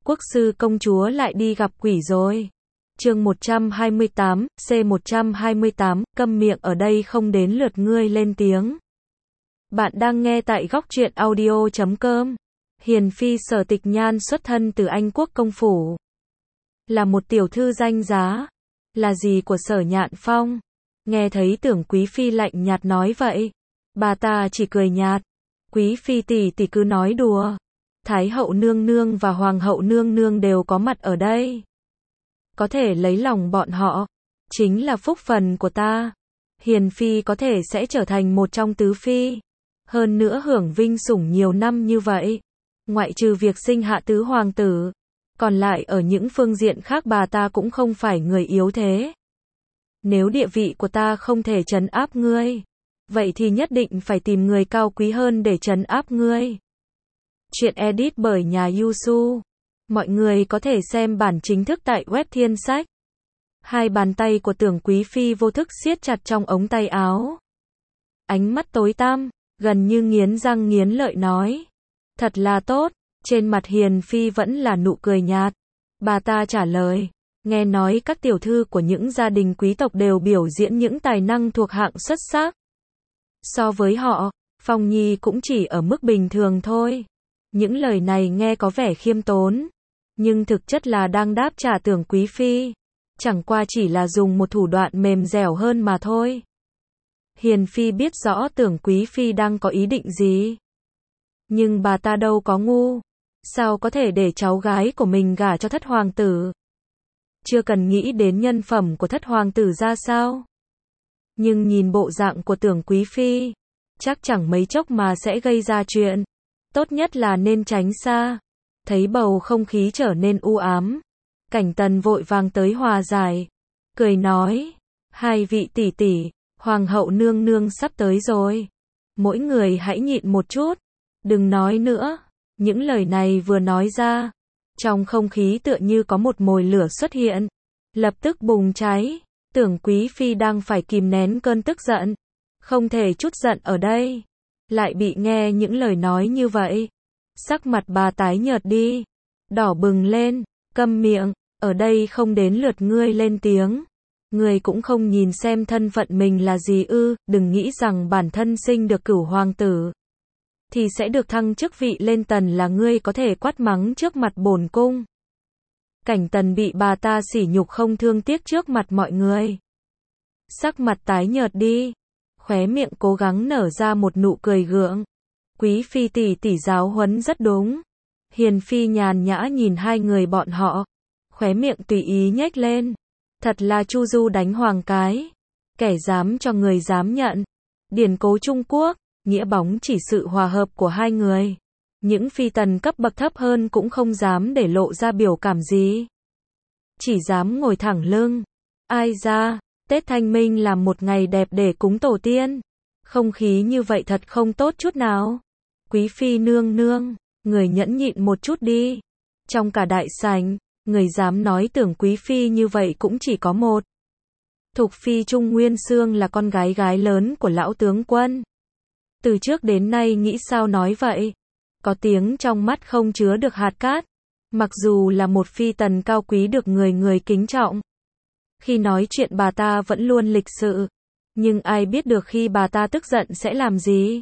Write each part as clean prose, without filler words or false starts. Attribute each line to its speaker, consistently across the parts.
Speaker 1: Quốc sư công chúa lại đi gặp quỷ rồi. Chương 128, C128, câm miệng, ở đây không đến lượt ngươi lên tiếng. Bạn đang nghe tại góc truyện audio.com. Hiền phi Sở Tịch Nhan xuất thân từ Anh quốc công phủ, là một tiểu thư danh giá, là dì của Sở Nhạn Phong. Nghe thấy Tưởng quý phi lạnh nhạt nói vậy, bà ta chỉ cười nhạt. Quý phi tỷ tỷ cứ nói đùa. Thái hậu nương nương và hoàng hậu nương nương đều có mặt ở đây. Có thể lấy lòng bọn họ, chính là phúc phần của ta. Hiền phi có thể sẽ trở thành một trong tứ phi. Hơn nữa hưởng vinh sủng nhiều năm như vậy. Ngoại trừ việc sinh hạ tứ hoàng tử, còn lại ở những phương diện khác bà ta cũng không phải người yếu thế. Nếu địa vị của ta không thể trấn áp ngươi, vậy thì nhất định phải tìm người cao quý hơn để trấn áp ngươi. Chuyện edit bởi nhà Yusu. Mọi người có thể xem bản chính thức tại web Thiên Sách. Hai bàn tay của Tưởng quý phi vô thức siết chặt trong ống tay áo. Ánh mắt tối tăm, gần như nghiến răng nghiến lợi nói. Thật là tốt. Trên mặt Hiền phi vẫn là nụ cười nhạt. Bà ta trả lời. Nghe nói các tiểu thư của những gia đình quý tộc đều biểu diễn những tài năng thuộc hạng xuất sắc. So với họ, Phong Nhi cũng chỉ ở mức bình thường thôi. Những lời này nghe có vẻ khiêm tốn, nhưng thực chất là đang đáp trả Tưởng quý phi. Chẳng qua chỉ là dùng một thủ đoạn mềm dẻo hơn mà thôi. Hiền phi biết rõ Tưởng quý phi đang có ý định gì. Nhưng bà ta đâu có ngu. Sao có thể để cháu gái của mình gả cho thất hoàng tử? Chưa cần nghĩ đến nhân phẩm của thất hoàng tử ra sao. Nhưng nhìn bộ dạng của Tưởng quý phi, chắc chẳng mấy chốc mà sẽ gây ra chuyện. Tốt nhất là nên tránh xa. Thấy bầu không khí trở nên u ám, Cảnh Tần vội vàng tới hòa giải, cười nói, hai vị tỷ tỷ, hoàng hậu nương nương sắp tới rồi. Mỗi người hãy nhịn một chút, đừng nói nữa. Những lời này vừa nói ra, trong không khí tựa như có một mồi lửa xuất hiện, lập tức bùng cháy. Tưởng quý phi đang phải kìm nén cơn tức giận, không thể trút giận ở đây, lại bị nghe những lời nói như vậy. Sắc mặt bà tái nhợt đi, đỏ bừng lên. Câm miệng, ở đây không đến lượt ngươi lên tiếng. Ngươi cũng không nhìn xem thân phận mình là gì ư? Đừng nghĩ rằng bản thân sinh được cửu hoàng tử thì sẽ được thăng chức vị lên tần là ngươi có thể quát mắng trước mặt bổn cung. Cảnh Tần bị bà ta sỉ nhục không thương tiếc trước mặt mọi người, sắc mặt tái nhợt đi, khóe miệng cố gắng nở ra một nụ cười gượng. Quý phi tỷ tỷ giáo huấn rất đúng. Hiền phi nhàn nhã nhìn hai người bọn họ, khóe miệng tùy ý nhếch lên. Thật là chu du đánh hoàng cái. Kẻ dám cho người dám nhận. Điển cố Trung Quốc, nghĩa bóng chỉ sự hòa hợp của hai người. Những phi tần cấp bậc thấp hơn cũng không dám để lộ ra biểu cảm gì, chỉ dám ngồi thẳng lưng. Ai ra, Tết Thanh Minh là một ngày đẹp để cúng tổ tiên. Không khí như vậy thật không tốt chút nào. Quý phi nương nương, người nhẫn nhịn một chút đi. Trong cả đại sảnh, người dám nói Tưởng quý phi như vậy cũng chỉ có một. Thục phi Trung Nguyên Xương là con gái lớn của lão tướng quân. Từ trước đến nay nghĩ sao nói vậy. Có tiếng trong mắt không chứa được hạt cát. Mặc dù là một phi tần cao quý được người người kính trọng, khi nói chuyện bà ta vẫn luôn lịch sự. Nhưng ai biết được khi bà ta tức giận sẽ làm gì.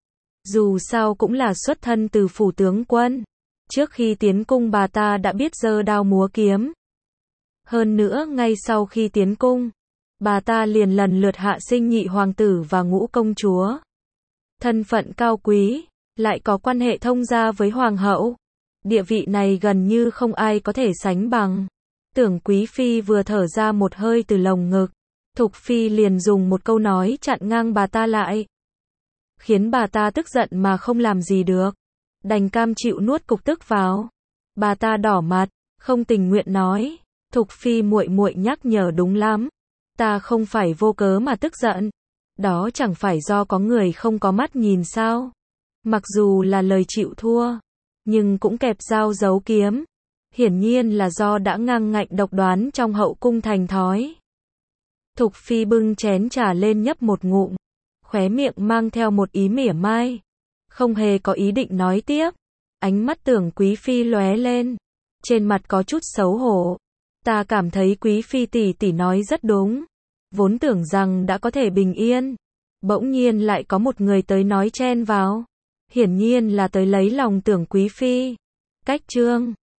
Speaker 1: Dù sao cũng là xuất thân từ phủ tướng quân. Trước khi tiến cung bà ta đã biết giơ đao múa kiếm. Hơn nữa ngay sau khi tiến cung, bà ta liền lần lượt hạ sinh nhị hoàng tử và ngũ công chúa. Thân phận cao quý, lại có quan hệ thông gia với hoàng hậu. Địa vị này gần như không ai có thể sánh bằng. Tưởng quý phi vừa thở ra một hơi từ lồng ngực, Thục phi liền dùng một câu nói chặn ngang bà ta lại, khiến bà ta tức giận mà không làm gì được, đành cam chịu nuốt cục tức vào. Bà ta đỏ mặt, không tình nguyện nói, Thục phi muội muội nhắc nhở đúng lắm, ta không phải vô cớ mà tức giận, đó chẳng phải do có người không có mắt nhìn sao? Mặc dù là lời chịu thua, nhưng cũng kẹp dao giấu kiếm, hiển nhiên là do đã ngang ngạnh độc đoán trong hậu cung thành thói. Thục phi bưng chén trà lên nhấp một ngụm, khóe miệng mang theo một ý mỉa mai, không hề có ý định nói tiếp. Ánh mắt Tưởng quý phi lóe lên, trên mặt có chút xấu hổ. Ta cảm thấy quý phi tỷ tỷ nói rất đúng. Vốn tưởng rằng đã có thể bình yên. Bỗng nhiên lại có một người tới nói chen vào. Hiển nhiên là tới lấy lòng tưởng quý phi. Cách chương